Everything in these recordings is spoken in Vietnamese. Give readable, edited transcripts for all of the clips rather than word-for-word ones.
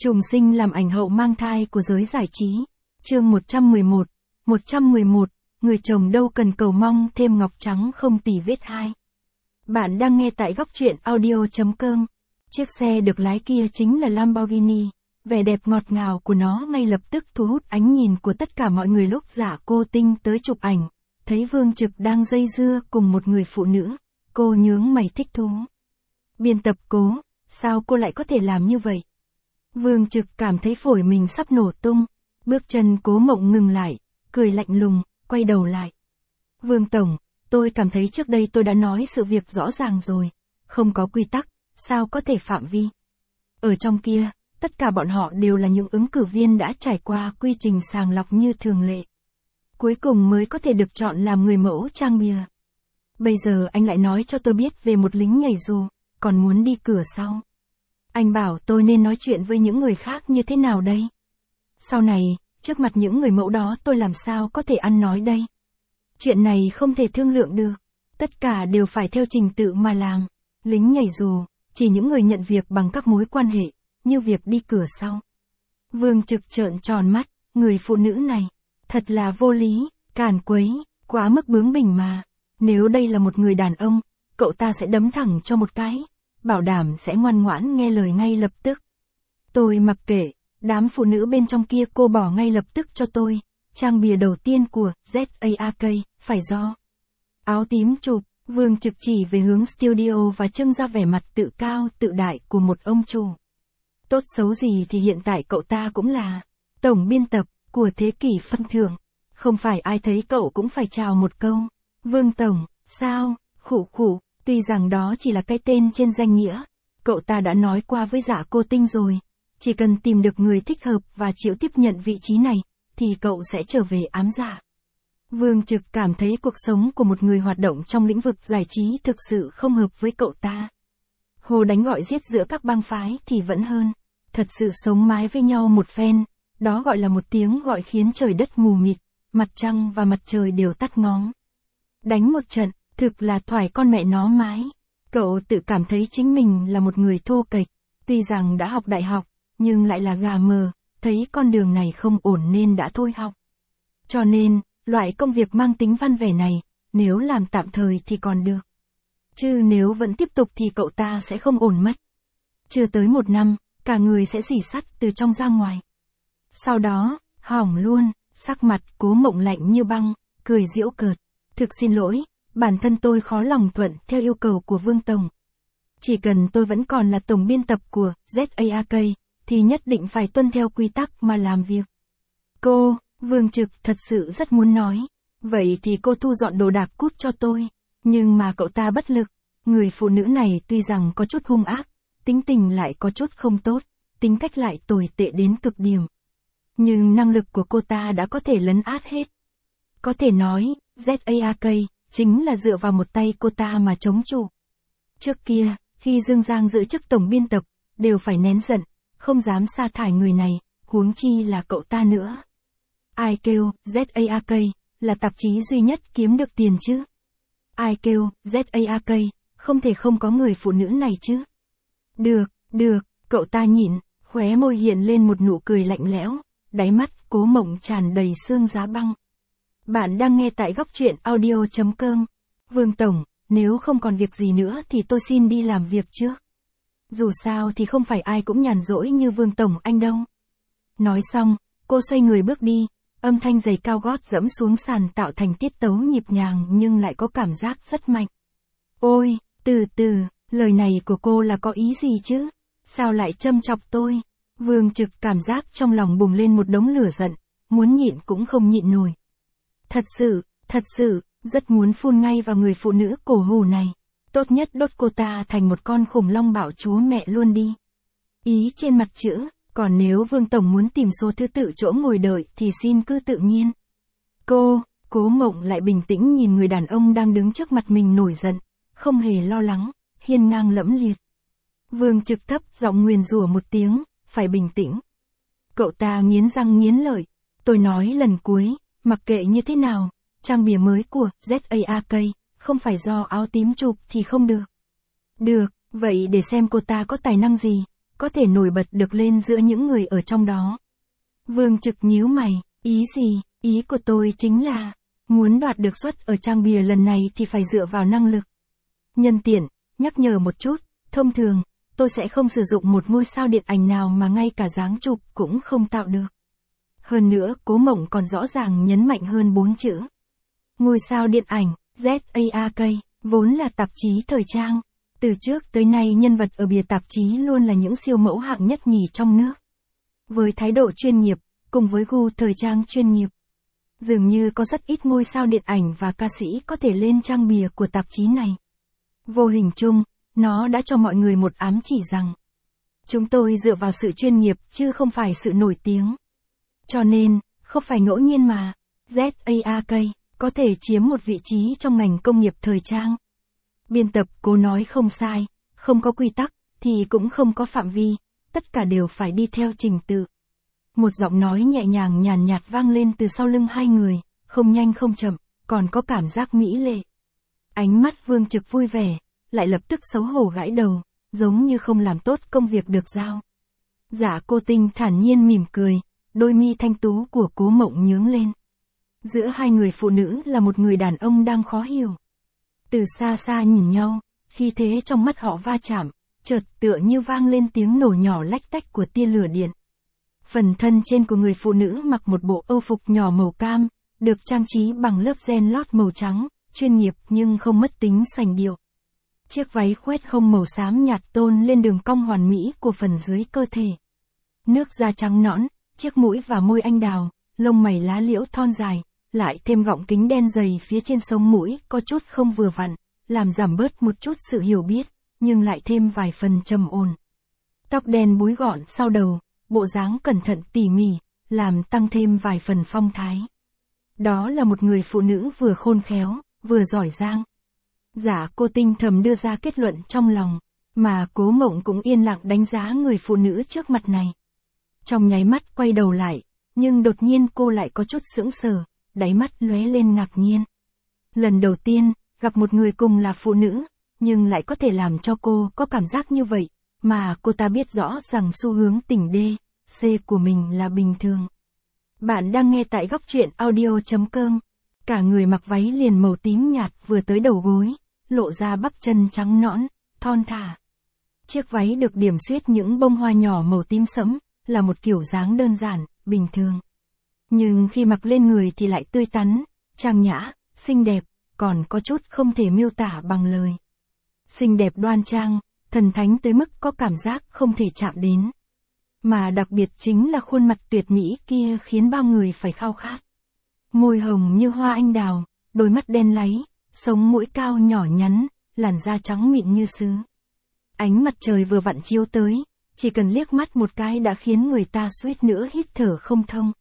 Trùng sinh làm ảnh hậu mang thai của giới giải trí. Chương 111. 111, người chồng đâu cần cầu mong thêm ngọc trắng không tì vết 2. Bạn đang nghe tại góc truyện audio.com. Chiếc xe được lái kia chính là Lamborghini. Vẻ đẹp ngọt ngào của nó ngay lập tức thu hút ánh nhìn của tất cả mọi người lúc Dạ Cô Tinh tới chụp ảnh. Thấy Vương Trực đang dây dưa cùng một người phụ nữ, cô nhướng mày thích thú. Biên tập Cố, sao cô lại có thể làm như vậy? Vương Trực cảm thấy phổi mình sắp nổ tung, bước chân Cố Mộng ngừng lại, cười lạnh lùng, quay đầu lại. Vương Tổng, tôi cảm thấy trước đây tôi đã nói sự việc rõ ràng rồi, không có quy tắc, sao có thể phạm vi. Ở trong kia, tất cả bọn họ đều là những ứng cử viên đã trải qua quy trình sàng lọc như thường lệ. Cuối cùng mới có thể được chọn làm người mẫu trang bìa. Bây giờ anh lại nói cho tôi biết về một lính nhảy dù, còn muốn đi cửa sau. Anh bảo tôi nên nói chuyện với những người khác như thế nào đây? Sau này, trước mặt những người mẫu đó tôi làm sao có thể ăn nói đây? Chuyện này không thể thương lượng được. Tất cả đều phải theo trình tự mà làm. Lính nhảy dù, chỉ những người nhận việc bằng các mối quan hệ, như việc đi cửa sau. Vương Trực trợn tròn mắt, người phụ nữ này, thật là vô lý, càn quấy, quá mức bướng bỉnh mà. Nếu đây là một người đàn ông, cậu ta sẽ đấm thẳng cho một cái, bảo đảm sẽ ngoan ngoãn nghe lời ngay lập tức. Tôi mặc kệ, đám phụ nữ bên trong kia cô bỏ ngay lập tức cho tôi. Trang bìa đầu tiên của ZAAK, phải do áo tím chụp. Vương Trực chỉ về hướng studio và trưng ra vẻ mặt tự cao tự đại của một ông chủ. Tốt xấu gì thì hiện tại cậu ta cũng là tổng biên tập của thế kỷ phân thưởng. Không phải ai thấy cậu cũng phải chào một câu. Vương Tổng, sao, khụ khụ, tuy rằng đó chỉ là cái tên trên danh nghĩa. Cậu ta đã nói qua với Dạ Cô Tinh rồi. Chỉ cần tìm được người thích hợp và chịu tiếp nhận vị trí này, thì cậu sẽ trở về ám dạ. Vương Trực cảm thấy cuộc sống của một người hoạt động trong lĩnh vực giải trí thực sự không hợp với cậu ta. Hồ đánh gọi giết giữa các bang phái thì vẫn hơn. Thật sự sống mái với nhau một phen, đó gọi là một tiếng gọi khiến trời đất mù mịt, mặt trăng và mặt trời đều tắt ngóm. Đánh một trận, thực là thoải con mẹ nó mái. Cậu tự cảm thấy chính mình là một người thô kệch, tuy rằng đã học đại học, nhưng lại là gà mờ, thấy con đường này không ổn nên đã thôi học. Cho nên, loại công việc mang tính văn vẻ này, nếu làm tạm thời thì còn được. Chứ nếu vẫn tiếp tục thì cậu ta sẽ không ổn mất. Chưa tới 1 năm, cả người sẽ rỉ sắt từ trong ra ngoài. Sau đó, hỏng luôn, sắc mặt Cố Mộng lạnh như băng, cười giễu cợt. Thực xin lỗi, bản thân tôi khó lòng thuận theo yêu cầu của Vương Tổng. Chỉ cần tôi vẫn còn là tổng biên tập của ZAAK, thì nhất định phải tuân theo quy tắc mà làm việc. Vương Trực thật sự rất muốn nói. Vậy thì cô thu dọn đồ đạc cút cho tôi. Nhưng mà cậu ta bất lực. Người phụ nữ này tuy rằng có chút hung ác, tính tình lại có chút không tốt, tính cách lại tồi tệ đến cực điểm. Nhưng năng lực của cô ta đã có thể lấn át hết. Có thể nói, ZAAK chính là dựa vào một tay cô ta mà chống trụ. Trước kia, khi Dương Giang giữ chức tổng biên tập, đều phải nén giận, không dám sa thải người này, huống chi là cậu ta nữa. Ai kêu, ZAAK, là tạp chí duy nhất kiếm được tiền chứ? Ai kêu, ZAAK, không thể không có người phụ nữ này chứ? Được, cậu ta nhịn, khóe môi hiện lên một nụ cười lạnh lẽo, đáy mắt Cố Mộng tràn đầy xương giá băng. Bạn đang nghe tại góc truyện audio.com. Vương Tổng, nếu không còn việc gì nữa thì tôi xin đi làm việc trước. Dù sao thì không phải ai cũng nhàn rỗi như Vương Tổng anh đâu. Nói xong, cô xoay người bước đi, âm thanh giày cao gót dẫm xuống sàn tạo thành tiết tấu nhịp nhàng nhưng lại có cảm giác rất mạnh. Ôi, từ từ, lời này của cô là có ý gì chứ? Sao lại châm chọc tôi? Vương Trực cảm giác trong lòng bùng lên một đống lửa giận, muốn nhịn cũng không nhịn nổi. Thật sự, rất muốn phun ngay vào người phụ nữ cổ hủ này. Tốt nhất đốt cô ta thành một con khủng long bạo chúa mẹ luôn đi. Ý trên mặt chữ, còn nếu Vương Tổng muốn tìm số thứ tự chỗ ngồi đợi thì xin cứ tự nhiên. Cố Mộng lại bình tĩnh nhìn người đàn ông đang đứng trước mặt mình nổi giận, không hề lo lắng, hiên ngang lẫm liệt. Vương Trực thấp giọng nguyền rủa một tiếng, phải bình tĩnh. Cậu ta nghiến răng nghiến lợi, tôi nói lần cuối, mặc kệ như thế nào, trang bìa mới của ZAAK, không phải do áo tím chụp thì không được. Được, vậy để xem cô ta có tài năng gì, có thể nổi bật được lên giữa những người ở trong đó. Vương Trực nhíu mày, ý gì, ý của tôi chính là, muốn đoạt được suất ở trang bìa lần này thì phải dựa vào năng lực. Nhân tiện, nhắc nhở một chút, thông thường, tôi sẽ không sử dụng một ngôi sao điện ảnh nào mà ngay cả dáng chụp cũng không tạo được. Hơn nữa, Cố Mộng còn rõ ràng nhấn mạnh hơn 4 chữ. Ngôi sao điện ảnh, ZAAK, vốn là tạp chí thời trang. Từ trước tới nay nhân vật ở bìa tạp chí luôn là những siêu mẫu hạng nhất nhì trong nước. Với thái độ chuyên nghiệp, cùng với gu thời trang chuyên nghiệp, dường như có rất ít ngôi sao điện ảnh và ca sĩ có thể lên trang bìa của tạp chí này. Vô hình chung, nó đã cho mọi người một ám chỉ rằng, chúng tôi dựa vào sự chuyên nghiệp chứ không phải sự nổi tiếng. Cho nên, không phải ngẫu nhiên mà, ZAAK có thể chiếm một vị trí trong ngành công nghiệp thời trang. Biên tập Cố nói không sai, không có quy tắc, thì cũng không có phạm vi, tất cả đều phải đi theo trình tự. Một giọng nói nhẹ nhàng nhàn nhạt vang lên từ sau lưng hai người, không nhanh không chậm, còn có cảm giác mỹ lệ. Ánh mắt Vương Trực vui vẻ, lại lập tức xấu hổ gãi đầu, giống như không làm tốt công việc được giao. Dạ Cô Tinh thản nhiên mỉm cười, đôi mi thanh tú của Cố Mộng nhướng lên. Giữa hai người phụ nữ là một người đàn ông đang khó hiểu. Từ xa xa nhìn nhau, khi thế trong mắt họ va chạm, chợt tựa như vang lên tiếng nổ nhỏ lách tách của tia lửa điện. Phần thân trên của người phụ nữ mặc một bộ âu phục nhỏ màu cam, được trang trí bằng lớp ren lót màu trắng, chuyên nghiệp nhưng không mất tính sành điệu. Chiếc váy khoét hông màu xám nhạt tôn lên đường cong hoàn mỹ của phần dưới cơ thể. Nước da trắng nõn, chiếc mũi và môi anh đào, lông mày lá liễu thon dài, lại thêm gọng kính đen dày phía trên sống mũi có chút không vừa vặn, làm giảm bớt một chút sự hiểu biết, nhưng lại thêm vài phần trầm ổn. Tóc đen búi gọn sau đầu, bộ dáng cẩn thận tỉ mỉ, làm tăng thêm vài phần phong thái. Đó là một người phụ nữ vừa khôn khéo, vừa giỏi giang. Dạ Cô Tinh thầm đưa ra kết luận trong lòng, mà Cố Mộng cũng yên lặng đánh giá người phụ nữ trước mặt này. Trong nháy mắt quay đầu lại, nhưng đột nhiên cô lại có chút sững sờ, đáy mắt lóe lên ngạc nhiên. Lần đầu tiên, gặp một người cùng là phụ nữ, nhưng lại có thể làm cho cô có cảm giác như vậy, mà cô ta biết rõ rằng xu hướng tỉnh D, C của mình là bình thường. Bạn đang nghe tại góc truyện audio.com. Cả người mặc váy liền màu tím nhạt vừa tới đầu gối, lộ ra bắp chân trắng nõn, thon thả. Chiếc váy được điểm xuyết những bông hoa nhỏ màu tím sẫm, là một kiểu dáng đơn giản, bình thường. Nhưng khi mặc lên người thì lại tươi tắn, trang nhã, xinh đẹp, còn có chút không thể miêu tả bằng lời. Xinh đẹp đoan trang, thần thánh tới mức có cảm giác không thể chạm đến. Mà đặc biệt chính là khuôn mặt tuyệt mỹ kia khiến bao người phải khao khát. Môi hồng như hoa anh đào, đôi mắt đen láy, sống mũi cao nhỏ nhắn, làn da trắng mịn như sứ. Ánh mặt trời vừa vặn chiếu tới, chỉ cần liếc mắt một cái đã khiến người ta suýt nữa hít thở không thông.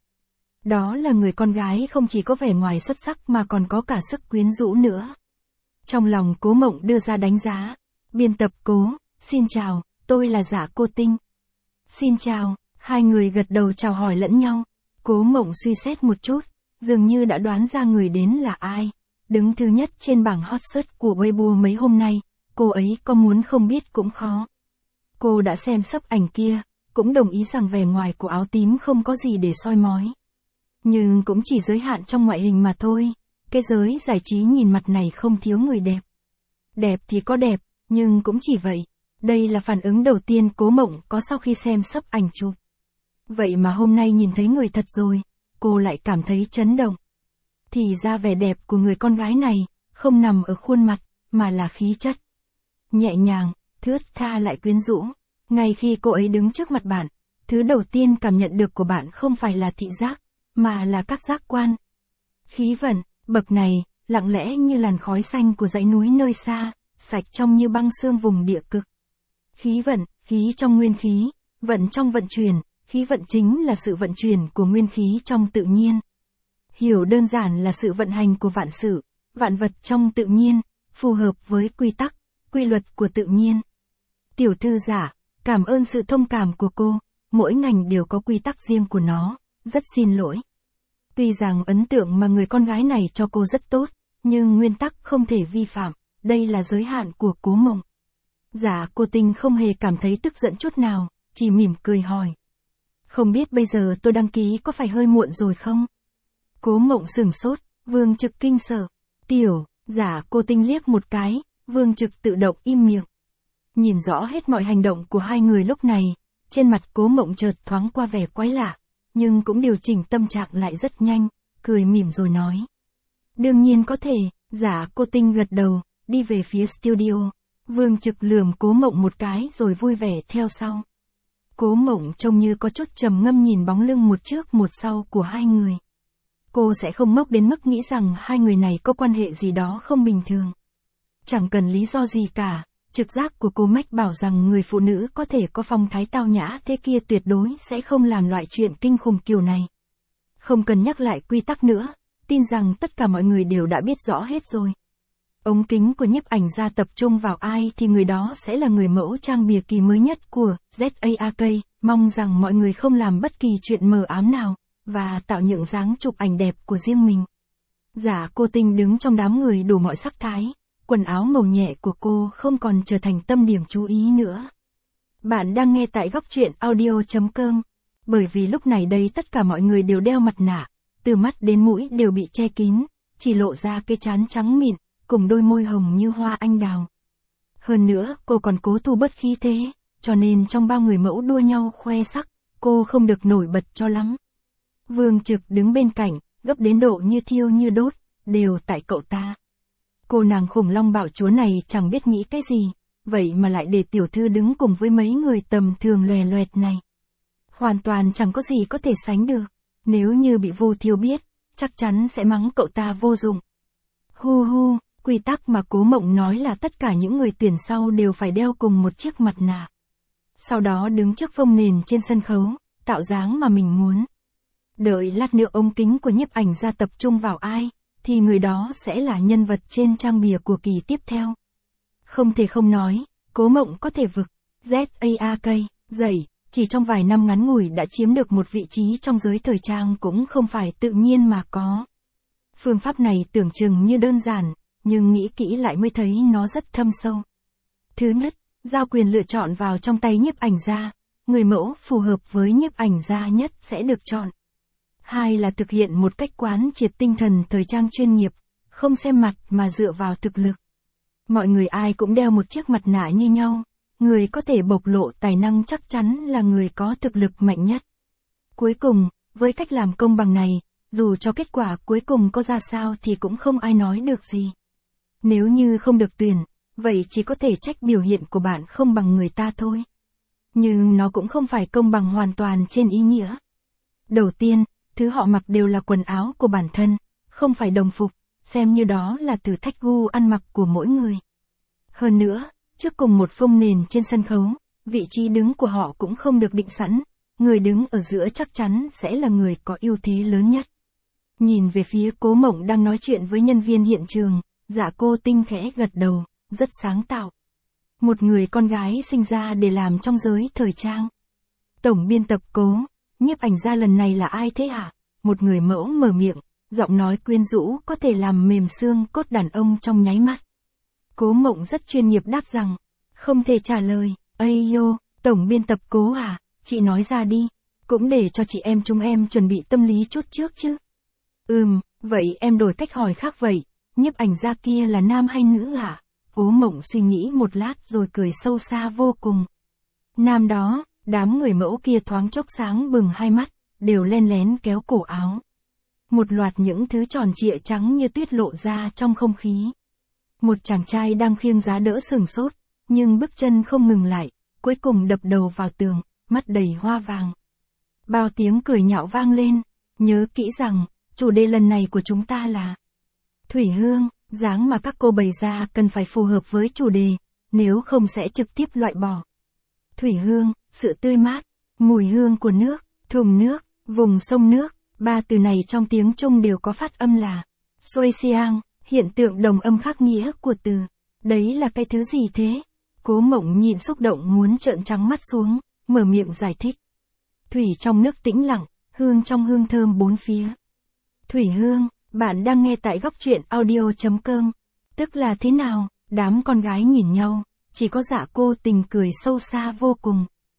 Đó là người con gái không chỉ có vẻ ngoài xuất sắc mà còn có cả sức quyến rũ nữa. Trong lòng Cố Mộng đưa ra đánh giá. Biên tập Cố, xin chào, tôi là Dạ Cô Tinh. Xin chào, hai người gật đầu chào hỏi lẫn nhau. Cố Mộng suy xét một chút, dường như đã đoán ra người đến là ai. Đứng thứ nhất trên bảng hot search của Weibo mấy hôm nay, cô ấy có muốn không biết cũng khó. Cô đã xem sấp ảnh kia, cũng đồng ý rằng vẻ ngoài của áo tím không có gì để soi mói. Nhưng cũng chỉ giới hạn trong ngoại hình mà thôi, cái giới giải trí nhìn mặt này không thiếu người đẹp. Đẹp thì có đẹp, nhưng cũng chỉ vậy. Đây là phản ứng đầu tiên Cố Mộng có sau khi xem sấp ảnh chụp. Vậy mà hôm nay nhìn thấy người thật rồi, cô lại cảm thấy chấn động. Thì ra vẻ đẹp của người con gái này, không nằm ở khuôn mặt, mà là khí chất. Nhẹ nhàng, thướt tha lại quyến rũ. Ngay khi cô ấy đứng trước mặt bạn, thứ đầu tiên cảm nhận được của bạn không phải là thị giác, mà là các giác quan. Khí vận, bậc này, lặng lẽ như làn khói xanh của dãy núi nơi xa, sạch trong như băng sương vùng địa cực. Khí vận, khí trong nguyên khí, vận trong vận chuyển, khí vận chính là sự vận chuyển của nguyên khí trong tự nhiên. Hiểu đơn giản là sự vận hành của vạn sự, vạn vật trong tự nhiên, phù hợp với quy tắc, quy luật của tự nhiên. Tiểu thư Giả, cảm ơn sự thông cảm của cô, mỗi ngành đều có quy tắc riêng của nó, rất xin lỗi. Tuy rằng ấn tượng mà người con gái này cho cô rất tốt, nhưng nguyên tắc không thể vi phạm, đây là giới hạn của Cố Mộng. Dạ Cô Tinh không hề cảm thấy tức giận chút nào, chỉ mỉm cười hỏi. Không biết bây giờ tôi đăng ký có phải hơi muộn rồi không? Cố Mộng sửng sốt, Vương Trực kinh sợ. Tiểu, Giả Cô Tinh liếc một cái, Vương Trực tự động im miệng. Nhìn rõ hết mọi hành động của hai người lúc này, trên mặt Cố Mộng chợt thoáng qua vẻ quái lạ, nhưng cũng điều chỉnh tâm trạng lại rất nhanh, cười mỉm rồi nói. Đương nhiên có thể, Giả Cô Tinh gật đầu, đi về phía studio. Vương Trực lườm Cố Mộng một cái rồi vui vẻ theo sau. Cố Mộng trông như có chút trầm ngâm nhìn bóng lưng một trước một sau của hai người. Cô sẽ không ngốc đến mức nghĩ rằng hai người này có quan hệ gì đó không bình thường. Chẳng cần lý do gì cả, trực giác của cô mách bảo rằng người phụ nữ có thể có phong thái tao nhã thế kia tuyệt đối sẽ không làm loại chuyện kinh khủng kiểu này. Không cần nhắc lại quy tắc nữa, tin rằng tất cả mọi người đều đã biết rõ hết rồi. Ống kính của nhiếp ảnh gia tập trung vào ai thì người đó sẽ là người mẫu trang bìa kỳ mới nhất của ZAAK, mong rằng mọi người không làm bất kỳ chuyện mờ ám nào, và tạo những dáng chụp ảnh đẹp của riêng mình. Giả Cô Tinh đứng trong đám người đủ mọi sắc thái, quần áo màu nhẹ của cô không còn trở thành tâm điểm chú ý nữa. Bạn đang nghe tại góc truyện audio.com, bởi vì lúc này đây tất cả mọi người đều đeo mặt nạ, từ mắt đến mũi đều bị che kín, chỉ lộ ra cái trán trắng mịn, cùng đôi môi hồng như hoa anh đào. Hơn nữa, cô còn cố thu bớt khí thế, cho nên trong bao người mẫu đua nhau khoe sắc, cô không được nổi bật cho lắm. Vương Trực đứng bên cạnh, gấp đến độ như thiêu như đốt, đều tại cậu ta. Cô nàng khủng long bạo chúa này chẳng biết nghĩ cái gì, vậy mà lại để tiểu thư đứng cùng với mấy người tầm thường lòe loẹt này. Hoàn toàn chẳng có gì có thể sánh được, nếu như bị Vô Thiêu biết, chắc chắn sẽ mắng cậu ta vô dụng. Hu hu, quy tắc mà Cố Mộng nói là tất cả những người tuyển sau đều phải đeo cùng một chiếc mặt nạ. Sau đó đứng trước phông nền trên sân khấu, tạo dáng mà mình muốn. Đợi lát nữa ống kính của nhiếp ảnh gia tập trung vào ai, thì người đó sẽ là nhân vật trên trang bìa của kỳ tiếp theo. Không thể không nói, Cố Mộng có thể vực, ZAAK, dậy, chỉ trong vài năm ngắn ngủi đã chiếm được một vị trí trong giới thời trang cũng không phải tự nhiên mà có. Phương pháp này tưởng chừng như đơn giản, nhưng nghĩ kỹ lại mới thấy nó rất thâm sâu. Thứ nhất, giao quyền lựa chọn vào trong tay nhiếp ảnh gia, người mẫu phù hợp với nhiếp ảnh gia nhất sẽ được chọn. Hai là thực hiện một cách quán triệt tinh thần thời trang chuyên nghiệp, không xem mặt mà dựa vào thực lực. Mọi người ai cũng đeo một chiếc mặt nạ như nhau, người có thể bộc lộ tài năng chắc chắn là người có thực lực mạnh nhất. Cuối cùng, với cách làm công bằng này, dù cho kết quả cuối cùng có ra sao thì cũng không ai nói được gì. Nếu như không được tuyển, vậy chỉ có thể trách biểu hiện của bạn không bằng người ta thôi. Nhưng nó cũng không phải công bằng hoàn toàn trên ý nghĩa. Đầu tiên, thứ họ mặc đều là quần áo của bản thân, không phải đồng phục, xem như đó là thử thách gu ăn mặc của mỗi người. Hơn nữa, trước cùng một phông nền trên sân khấu, vị trí đứng của họ cũng không được định sẵn, người đứng ở giữa chắc chắn sẽ là người có ưu thế lớn nhất. Nhìn về phía Cố Mộng đang nói chuyện với nhân viên hiện trường, Giả Cô Tinh khẽ gật đầu, rất sáng tạo. Một người con gái sinh ra để làm trong giới thời trang. Tổng biên tập Cố, nhiếp ảnh gia lần này là ai thế hả? Một người mẫu mở miệng, giọng nói quyến rũ có thể làm mềm xương cốt đàn ông trong nháy mắt. Cố Mộng rất chuyên nghiệp đáp rằng, không thể trả lời. Ây yo, tổng biên tập Cố à, chị nói ra đi, cũng để cho chị em chúng em chuẩn bị tâm lý chút trước chứ. Vậy em đổi cách hỏi khác vậy, nhiếp ảnh gia kia là nam hay nữ hả? Cố Mộng suy nghĩ một lát rồi cười sâu xa vô cùng. Nam đó. Đám người mẫu kia thoáng chốc sáng bừng hai mắt, đều len lén kéo cổ áo. Một loạt những thứ tròn trịa trắng như tuyết lộ ra trong không khí. Một chàng trai đang khiêng giá đỡ sừng sốt, nhưng bước chân không ngừng lại, cuối cùng đập đầu vào tường, mắt đầy hoa vàng. Bao tiếng cười nhạo vang lên, nhớ kỹ rằng, chủ đề lần này của chúng ta là Thủy Hương, dáng mà các cô bày ra cần phải phù hợp với chủ đề, nếu không sẽ trực tiếp loại bỏ. Thủy Hương, sự tươi mát, mùi hương của nước, thùng nước, vùng sông nước, ba từ này trong tiếng Trung đều có phát âm là Xôi xiang, hiện tượng đồng âm khác nghĩa của từ. Đấy là cái thứ gì thế? Cố Mộng nhịn xúc động muốn trợn trắng mắt xuống, mở miệng giải thích. Thủy trong nước tĩnh lặng, hương trong hương thơm bốn phía. Thủy Hương, bạn đang nghe tại góc truyện audio.com. Tức là thế nào? Đám con gái nhìn nhau, chỉ có Dạ Cô Tình cười sâu xa vô cùng.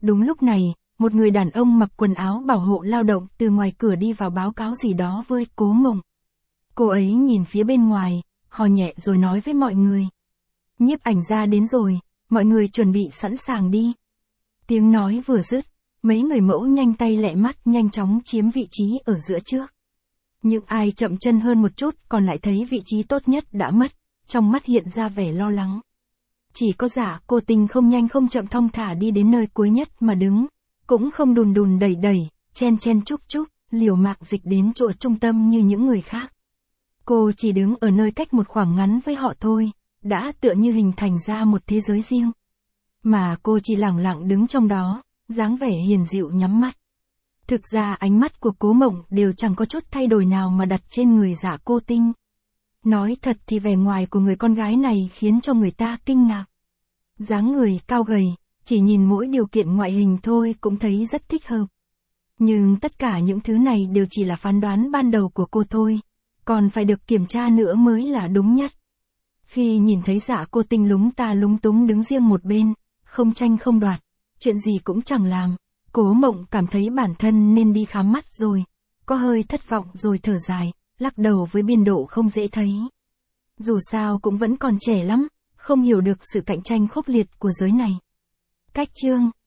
Đúng lúc này, một người đàn ông mặc quần áo bảo hộ lao động từ ngoài cửa đi vào báo cáo gì đó với Cố Mộng. Cô ấy nhìn phía bên ngoài, hò nhẹ rồi nói với mọi người. Nhiếp ảnh gia đến rồi, mọi người chuẩn bị sẵn sàng đi. Tiếng nói vừa dứt, mấy người mẫu nhanh tay lẹ mắt nhanh chóng chiếm vị trí ở giữa trước. Những ai chậm chân hơn một chút còn lại thấy vị trí tốt nhất đã mất, trong mắt hiện ra vẻ lo lắng. Chỉ có Dạ Cô Tinh không nhanh không chậm thong thả đi đến nơi cuối nhất mà đứng, cũng không đùn đùn đẩy đẩy, chen chen chúc chúc, liều mạng dịch đến chỗ trung tâm như những người khác. Cô chỉ đứng ở nơi cách một khoảng ngắn với họ thôi, đã tựa như hình thành ra một thế giới riêng. Mà cô chỉ lẳng lặng đứng trong đó, dáng vẻ hiền dịu nhắm mắt. Thực ra ánh mắt của Cố Mộng đều chẳng có chút thay đổi nào mà đặt trên người Dạ Cô Tinh. Nói thật thì vẻ ngoài của người con gái này khiến cho người ta kinh ngạc. Dáng người cao gầy, chỉ nhìn mỗi điều kiện ngoại hình thôi cũng thấy rất thích hợp. Nhưng tất cả những thứ này đều chỉ là phán đoán ban đầu của cô thôi, còn phải được kiểm tra nữa mới là đúng nhất. Khi nhìn thấy Dạ Cô Tinh lúng ta lúng túng đứng riêng một bên, không tranh không đoạt, chuyện gì cũng chẳng làm, Cố Mộng cảm thấy bản thân nên đi khám mắt rồi, có hơi thất vọng rồi thở dài, lắc đầu với biên độ không dễ thấy. Dù sao cũng vẫn còn trẻ lắm, không hiểu được sự cạnh tranh khốc liệt của giới này. Cách chương